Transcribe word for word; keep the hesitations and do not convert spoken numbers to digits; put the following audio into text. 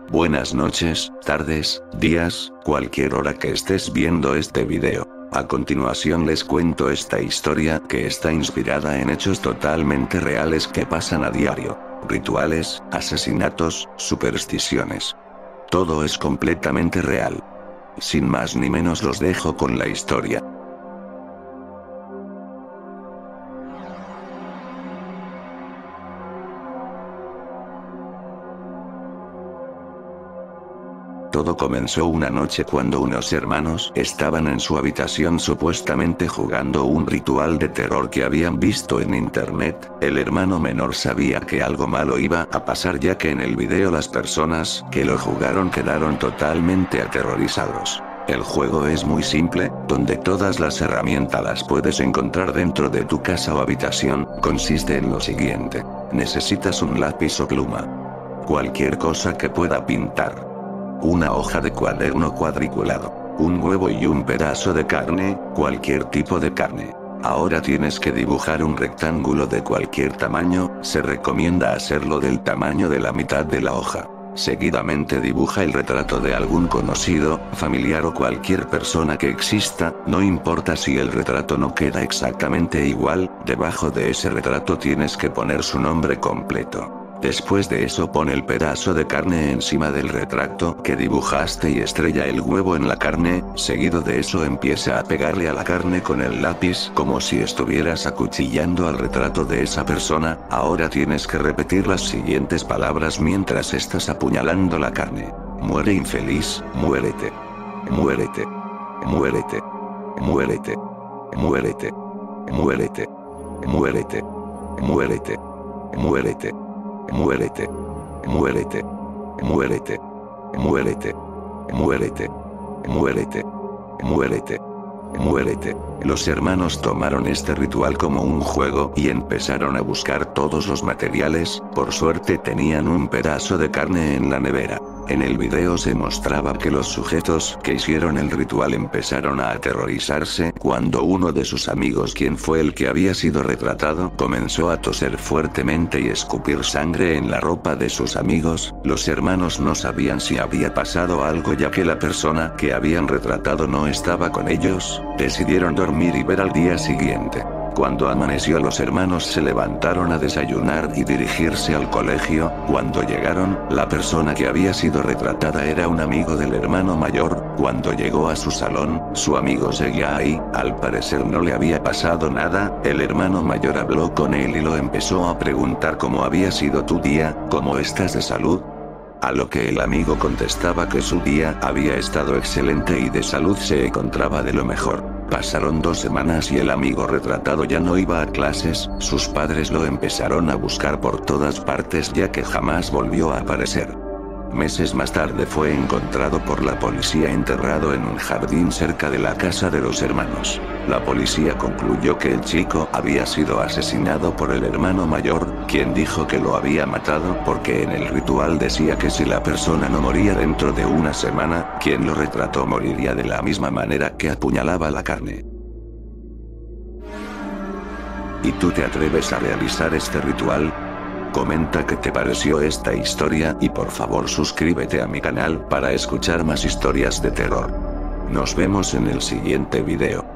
Buenas noches, tardes, días, cualquier hora que estés viendo este video. A continuación les cuento esta historia que está inspirada en hechos totalmente reales que pasan a diario. Rituales, asesinatos, supersticiones. Todo es completamente real. Sin más ni menos los dejo con la historia. Todo comenzó una noche cuando unos hermanos estaban en su habitación supuestamente jugando un ritual de terror que habían visto en internet. El hermano menor sabía que algo malo iba a pasar, ya que en el video las personas que lo jugaron quedaron totalmente aterrorizados. El juego es muy simple, donde todas las herramientas las puedes encontrar dentro de tu casa o habitación. Consiste en lo siguiente: necesitas un lápiz o pluma, cualquier cosa que pueda pintar, una hoja de cuaderno cuadriculado, un huevo y un pedazo de carne, cualquier tipo de carne. Ahora tienes que dibujar un rectángulo de cualquier tamaño, se recomienda hacerlo del tamaño de la mitad de la hoja. Seguidamente dibuja el retrato de algún conocido, familiar o cualquier persona que exista, no importa si el retrato no queda exactamente igual, debajo de ese retrato tienes que poner su nombre completo. Después de eso pone el pedazo de carne encima del retrato que dibujaste y estrella el huevo en la carne. Seguido de eso empieza a pegarle a la carne con el lápiz como si estuvieras acuchillando al retrato de esa persona. Ahora tienes que repetir las siguientes palabras mientras estás apuñalando la carne: muere infeliz, muérete, muérete, muérete, muérete, muérete, muérete, muérete, muérete, muérete, muérete, muérete, muérete, muérete, muérete, muérete, muérete, muérete. Los hermanos tomaron este ritual como un juego y empezaron a buscar todos los materiales. Por suerte tenían un pedazo de carne en la nevera. En el video se mostraba que los sujetos que hicieron el ritual empezaron a aterrorizarse cuando uno de sus amigos, quien fue el que había sido retratado, comenzó a toser fuertemente y escupir sangre en la ropa de sus amigos. Los hermanos no sabían si había pasado algo, ya que la persona que habían retratado no estaba con ellos. Decidieron dormir y ver al día siguiente. Cuando amaneció, los hermanos se levantaron a desayunar y dirigirse al colegio. Cuando llegaron, la persona que había sido retratada era un amigo del hermano mayor. Cuando llegó a su salón, su amigo seguía ahí. Al parecer no le había pasado nada. El hermano mayor habló con él y lo empezó a preguntar cómo había sido tu día, cómo estás de salud. A lo que el amigo contestaba que su día había estado excelente y de salud se encontraba de lo mejor. Pasaron dos semanas y el amigo retratado ya no iba a clases. Sus padres lo empezaron a buscar por todas partes, ya que jamás volvió a aparecer. Meses más tarde fue encontrado por la policía enterrado en un jardín cerca de la casa de los hermanos. La policía concluyó que el chico había sido asesinado por el hermano mayor, quien dijo que lo había matado porque en el ritual decía que si la persona no moría dentro de una semana, quien lo retrató moriría de la misma manera que apuñalaba la carne. ¿Y tú te atreves a realizar este ritual? Comenta qué te pareció esta historia y por favor suscríbete a mi canal para escuchar más historias de terror. Nos vemos en el siguiente video.